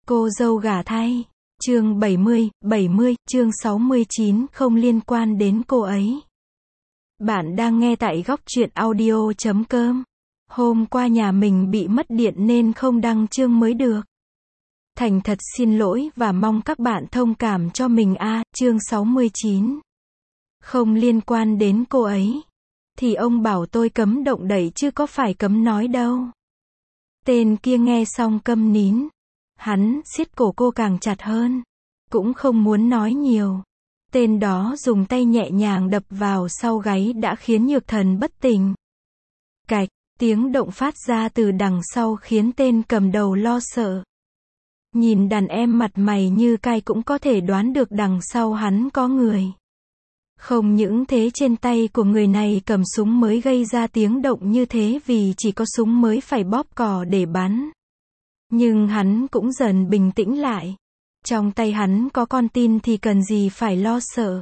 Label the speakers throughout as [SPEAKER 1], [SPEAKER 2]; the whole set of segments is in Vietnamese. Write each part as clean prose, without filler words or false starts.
[SPEAKER 1] Cô dâu gả thay. Chương 70, chương 69 không liên quan đến cô ấy. Bạn đang nghe tại góc truyện audio.com. Hôm qua nhà mình bị mất điện nên không đăng chương mới được. Thành thật xin lỗi và mong các bạn thông cảm cho mình chương 69. Không liên quan đến cô ấy. Thì ông bảo tôi cấm động đậy chứ có phải cấm nói đâu. Tên kia nghe xong câm nín. Hắn siết cổ cô càng chặt hơn. Cũng không muốn nói nhiều. Tên đó dùng tay nhẹ nhàng đập vào sau gáy đã khiến Nhược Thần bất tỉnh. Cạch, tiếng động phát ra từ đằng sau khiến tên cầm đầu lo sợ. Nhìn đàn em mặt mày như cai cũng có thể đoán được đằng sau hắn có người. Không những thế, trên tay của người này cầm súng mới gây ra tiếng động như thế vì chỉ có súng mới phải bóp cò để bắn. Nhưng hắn cũng dần bình tĩnh lại. Trong tay hắn có con tin thì cần gì phải lo sợ.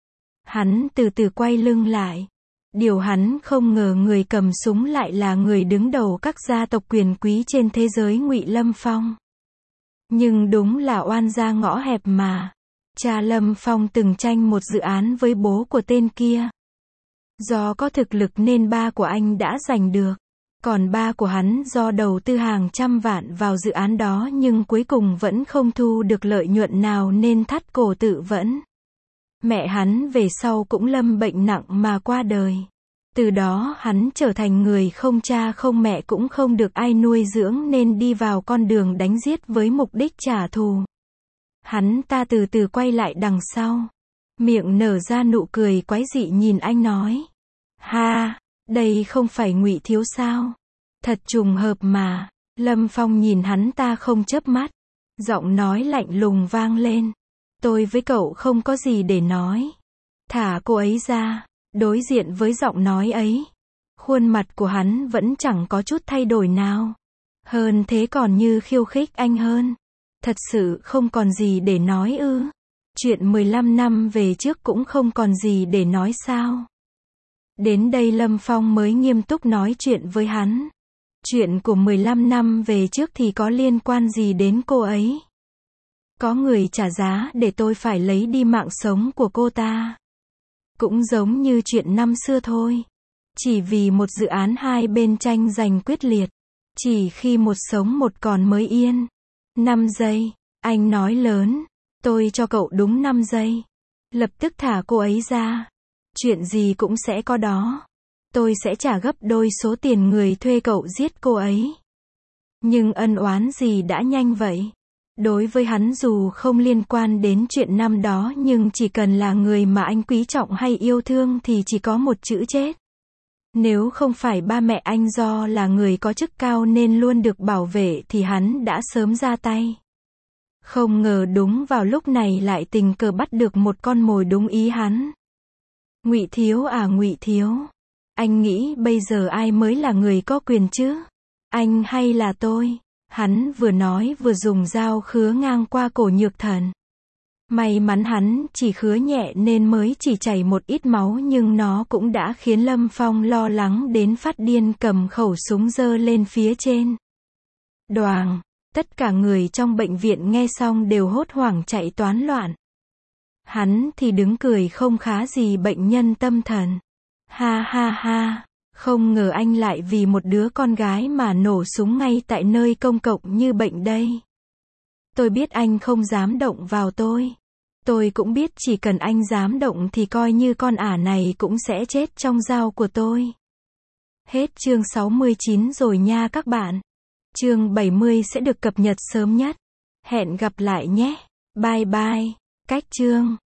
[SPEAKER 1] Hắn từ từ quay lưng lại. Điều hắn không ngờ người cầm súng lại là người đứng đầu các gia tộc quyền quý trên thế giới, Ngụy Lâm Phong. Nhưng đúng là oan gia ngõ hẹp mà. Cha Lâm Phong từng tranh một dự án với bố của tên kia. Do có thực lực nên ba của anh đã giành được. Còn ba của hắn do đầu tư hàng trăm vạn vào dự án đó nhưng cuối cùng vẫn không thu được lợi nhuận nào nên thắt cổ tự vẫn. Mẹ hắn về sau cũng lâm bệnh nặng mà qua đời. Từ đó hắn trở thành người không cha không mẹ cũng không được ai nuôi dưỡng nên đi vào con đường đánh giết với mục đích trả thù. Hắn ta từ từ quay lại đằng sau. Miệng nở ra nụ cười quái dị nhìn anh nói. Ha! Đây không phải Ngụy Thiếu sao? Thật trùng hợp mà. Lâm Phong nhìn hắn ta không chớp mắt. Giọng nói lạnh lùng vang lên. Tôi với cậu không có gì để nói. Thả cô ấy ra. Đối diện với giọng nói ấy, khuôn mặt của hắn vẫn chẳng có chút thay đổi nào. Hơn thế còn như khiêu khích anh hơn. Thật sự không còn gì để nói ư? Chuyện 15 năm về trước cũng không còn gì để nói sao? Đến đây Lâm Phong mới nghiêm túc nói chuyện với hắn. Chuyện của 15 năm về trước thì có liên quan gì đến cô ấy? Có người trả giá để tôi phải lấy đi mạng sống của cô ta. Cũng giống như chuyện năm xưa thôi. Chỉ vì một dự án hai bên tranh giành quyết liệt. Chỉ khi một sống một còn mới yên. 5 giây. Anh nói lớn. Tôi cho cậu đúng 5 giây. Lập tức thả cô ấy ra. Chuyện gì cũng sẽ có đó. Tôi sẽ trả gấp đôi số tiền người thuê cậu giết cô ấy. Nhưng ân oán gì đã nhanh vậy? Đối với hắn dù không liên quan đến chuyện năm đó nhưng chỉ cần là người mà anh quý trọng hay yêu thương thì chỉ có một chữ chết. Nếu không phải ba mẹ anh do là người có chức cao nên luôn được bảo vệ thì hắn đã sớm ra tay. Không ngờ đúng vào lúc này lại tình cờ bắt được một con mồi đúng ý hắn. Ngụy Thiếu à, Ngụy Thiếu. Anh nghĩ bây giờ ai mới là người có quyền chứ? Anh hay là tôi? Hắn vừa nói vừa dùng dao khứa ngang qua cổ Nhược Thần. May mắn hắn chỉ khứa nhẹ nên mới chỉ chảy một ít máu nhưng nó cũng đã khiến Lâm Phong lo lắng đến phát điên, cầm khẩu súng giơ lên phía trên. Đoàng! Tất cả người trong bệnh viện nghe xong đều hốt hoảng chạy toán loạn. Hắn thì đứng cười không khá gì bệnh nhân tâm thần. Ha ha ha! Không ngờ anh lại vì một đứa con gái mà nổ súng ngay tại nơi công cộng như bệnh đây. Tôi biết anh không dám động vào tôi. Tôi cũng biết chỉ cần anh dám động thì coi như con ả này cũng sẽ chết trong dao của tôi. Hết chương 69 rồi nha các bạn. Chương 70 sẽ được cập nhật sớm nhất. Hẹn gặp lại nhé. Bye bye. Cách chương